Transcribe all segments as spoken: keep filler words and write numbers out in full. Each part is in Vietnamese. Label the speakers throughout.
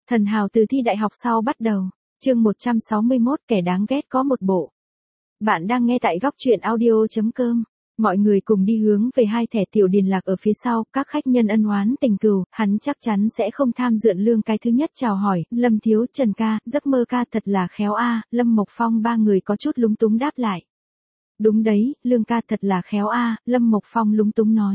Speaker 1: Thần hào từ thi đại học sau bắt đầu. Chương một trăm sáu mươi mốt kẻ đáng ghét có một bộ. Bạn đang nghe tại góc truyện audio chấm com. Mọi người cùng đi hướng về hai thẻ Tiểu Điền lạc ở phía sau, các khách nhân ân oán tình cừu, hắn chắc chắn sẽ không tham dượn lương. Cái thứ nhất chào hỏi, Lâm Thiếu, Trần ca, giấc mơ ca thật là khéo a. Lâm Mộc Phong ba người có chút lúng túng đáp lại. Đúng đấy, Lương ca thật là khéo a. Lâm Mộc Phong lúng túng nói.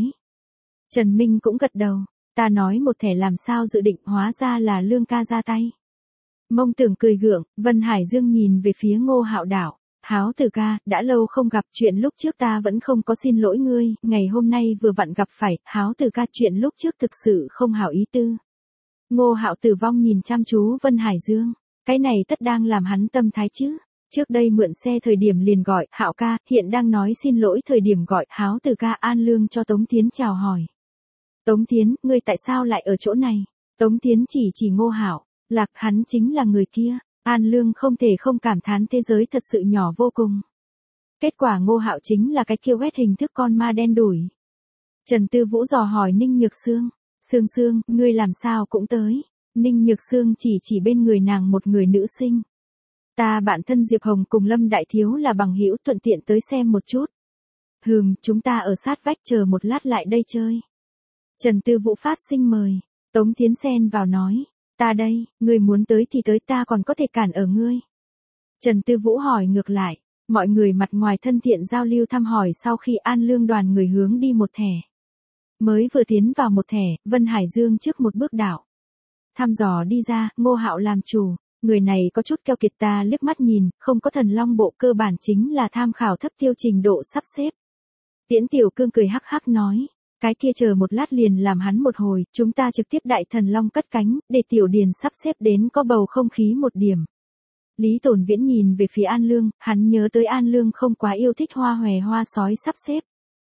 Speaker 1: Trần Minh cũng gật đầu. Ta nói một thẻ làm sao dự định, hóa ra là Lương ca ra tay. Mông Tưởng cười gượng, Vân Hải Dương nhìn về phía Ngô Hạo Đảo. Háo Tử ca, đã lâu không gặp, chuyện lúc trước ta vẫn không có xin lỗi ngươi, ngày hôm nay vừa vặn gặp phải. Háo Tử ca, chuyện lúc trước thực sự không hảo ý tư. Ngô Hạo Tử vong nhìn chăm chú Vân Hải Dương, cái này tất đang làm hắn tâm thái chứ. Trước đây mượn xe thời điểm liền gọi, Hạo ca, hiện đang nói xin lỗi thời điểm gọi, Háo Tử ca. An Lương cho Tống Thiến chào hỏi. Tống Thiến, ngươi tại sao lại ở chỗ này? Tống Thiến chỉ chỉ Ngô Hạo, lạc, hắn chính là người kia. An Lương không thể không cảm thán thế giới thật sự nhỏ vô cùng. Kết quả Ngô Hạo chính là cái kiêu quét hình thức con ma đen đủi. Trần Tư Vũ dò hỏi Ninh Nhược Sương, Sương Sương, ngươi làm sao cũng tới? Ninh Nhược Sương chỉ chỉ bên người nàng một người nữ sinh. Ta bạn thân Diệp Hồng cùng Lâm Đại Thiếu là bằng hữu, thuận tiện tới xem một chút. Hừm, chúng ta ở sát vách, chờ một lát lại đây chơi. Trần Tư Vũ phát sinh mời. Tống Thiến xen vào nói. Ta đây, ngươi muốn tới thì tới, ta còn có thể cản ở ngươi. Trần Tư Vũ hỏi ngược lại. Mọi người mặt ngoài thân thiện giao lưu thăm hỏi, sau khi An Lương đoàn người hướng đi một thẻ. Mới vừa tiến vào một thẻ, Vân Hải Dương trước một bước đảo. Thăm dò đi ra, Ngô Hạo làm chủ. Người này có chút keo kiệt, ta liếc mắt nhìn, không có thần long bộ, cơ bản chính là tham khảo thấp tiêu trình độ sắp xếp. Tiễn Tiểu Cương cười hắc hắc nói. Cái kia chờ một lát liền làm hắn một hồi, chúng ta trực tiếp đại thần long cất cánh, để Tiểu Điền sắp xếp đến có bầu không khí một điểm. Lý Tồn Viễn nhìn về phía An Lương, hắn nhớ tới An Lương không quá yêu thích hoa hòe hoa sói sắp xếp.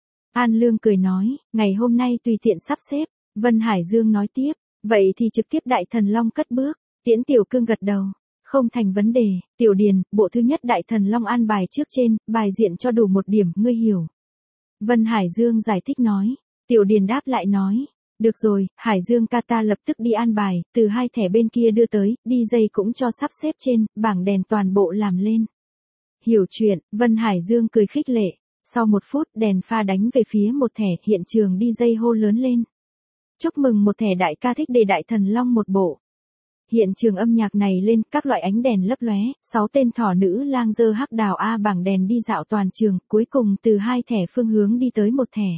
Speaker 1: An Lương cười nói, ngày hôm nay tùy tiện sắp xếp. Vân Hải Dương nói tiếp, vậy thì trực tiếp đại thần long cất bước. Tiễn Tiểu Cương gật đầu, không thành vấn đề. Tiểu Điền, bộ thứ nhất đại thần long an bài trước trên, bài diện cho đủ một điểm, ngươi hiểu. Vân Hải Dương giải thích nói. Tiểu Điền đáp lại nói, được rồi, Hải Dương ca, ta lập tức đi an bài, từ hai thẻ bên kia đưa tới, đi dây cũng cho sắp xếp trên, bảng đèn toàn bộ làm lên. Hiểu chuyện, Vân Hải Dương cười khích lệ. Sau một phút, đèn pha đánh về phía một thẻ, hiện trường đi dây hô lớn lên. Chúc mừng một thẻ đại ca thích đề đại thần long một bộ. Hiện trường âm nhạc này lên, các loại ánh đèn lấp lóe, sáu tên thỏ nữ lang dơ hắc đào a bảng đèn đi dạo toàn trường, cuối cùng từ hai thẻ phương hướng đi tới một thẻ.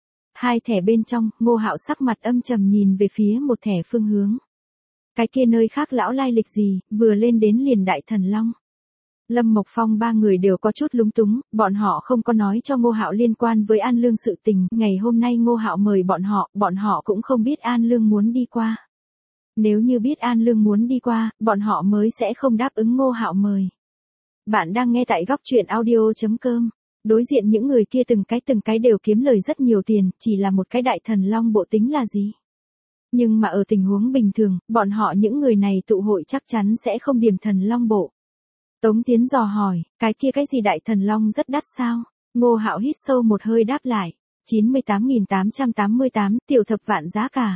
Speaker 1: Hai thẻ bên trong, Ngô Hạo sắc mặt âm trầm nhìn về phía một thẻ phương hướng. Cái kia nơi khác lão lai lịch gì, vừa lên đến liền đại thần long. Lâm Mộc Phong ba người đều có chút lúng túng, bọn họ không có nói cho Ngô Hạo liên quan với An Lương sự tình, ngày hôm nay Ngô Hạo mời bọn họ, bọn họ cũng không biết An Lương muốn đi qua. Nếu như biết An Lương muốn đi qua, bọn họ mới sẽ không đáp ứng Ngô Hạo mời. Bạn đang nghe tại góc truyện audio chấm com. Đối diện những người kia từng cái từng cái đều kiếm lời rất nhiều tiền, chỉ là một cái đại thần long bộ tính là gì. Nhưng mà ở tình huống bình thường, bọn họ những người này tụ hội chắc chắn sẽ không điểm thần long bộ. Tống Tiến dò hỏi, cái kia cái gì đại thần long rất đắt sao? Ngô Hạo hít sâu một hơi đáp lại, chín mươi tám nghìn tám trăm tám mươi tám, tiểu thập vạn giá cả.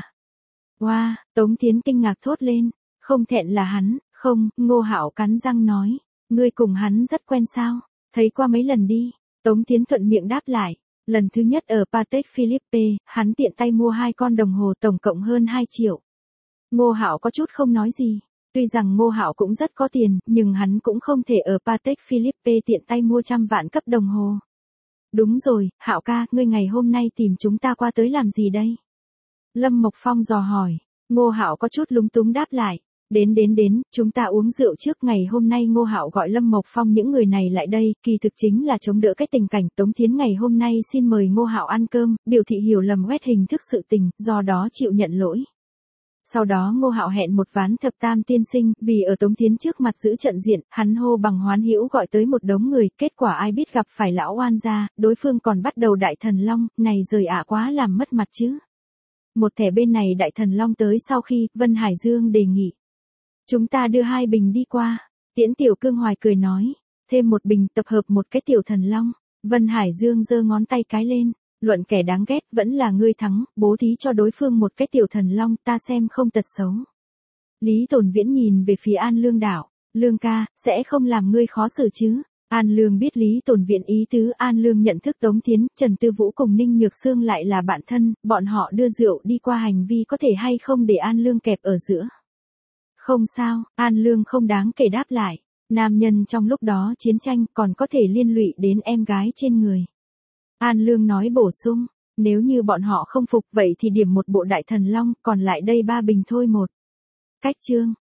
Speaker 1: Wow, Tống Tiến kinh ngạc thốt lên, không thẹn là hắn, không, Ngô Hạo cắn răng nói, ngươi cùng hắn rất quen sao, thấy qua mấy lần đi. Tống Tiến thuận miệng đáp lại, lần thứ nhất ở Patek Philippe, hắn tiện tay mua hai con đồng hồ tổng cộng hơn hai triệu. Ngô Hạo có chút không nói gì, tuy rằng Ngô Hạo cũng rất có tiền, nhưng hắn cũng không thể ở Patek Philippe tiện tay mua trăm vạn cấp đồng hồ. Đúng rồi, Hạo ca, ngươi ngày hôm nay tìm chúng ta qua tới làm gì đây? Lâm Mộc Phong dò hỏi, Ngô Hạo có chút lúng túng đáp lại. Đến đến đến, chúng ta uống rượu trước. Ngày hôm nay Ngô Hạo gọi Lâm Mộc Phong những người này lại đây, kỳ thực chính là chống đỡ cái tình cảnh. Tống Thiến ngày hôm nay xin mời Ngô Hạo ăn cơm, biểu thị hiểu lầm quét hình thức sự tình, do đó chịu nhận lỗi. Sau đó Ngô Hạo hẹn một ván thập tam tiên sinh, vì ở Tống Thiến trước mặt giữ trận diện, hắn hô bằng hoán hữu gọi tới một đống người, kết quả ai biết gặp phải lão oan gia, đối phương còn bắt đầu đại thần long, này rời ạ quá làm mất mặt chứ. Một thẻ bên này đại thần long tới sau khi, Vân Hải Dương đề nghị. Chúng ta đưa hai bình đi qua. Tiễn Tiểu Cương Hoài cười nói. Thêm một bình tập hợp một cái tiểu thần long. Vân Hải Dương giơ ngón tay cái lên. Luận kẻ đáng ghét vẫn là ngươi thắng, bố thí cho đối phương một cái tiểu thần long, ta xem không tật xấu. Lý Tồn Viễn nhìn về phía An Lương đảo, Lương ca, sẽ không làm ngươi khó xử chứ? An Lương biết Lý Tồn Viễn ý tứ, An Lương nhận thức Tống Thiến, Trần Tư Vũ cùng Ninh Nhược Sương lại là bạn thân, bọn họ đưa rượu đi qua hành vi có thể hay không để An Lương kẹp ở giữa. Không sao, An Lương không đáng kể đáp lại, nam nhân trong lúc đó chiến tranh còn có thể liên lụy đến em gái trên người. An Lương nói bổ sung, nếu như bọn họ không phục vậy thì điểm một bộ Đại Thần Long, còn lại đây ba bình thôi một. Cách chương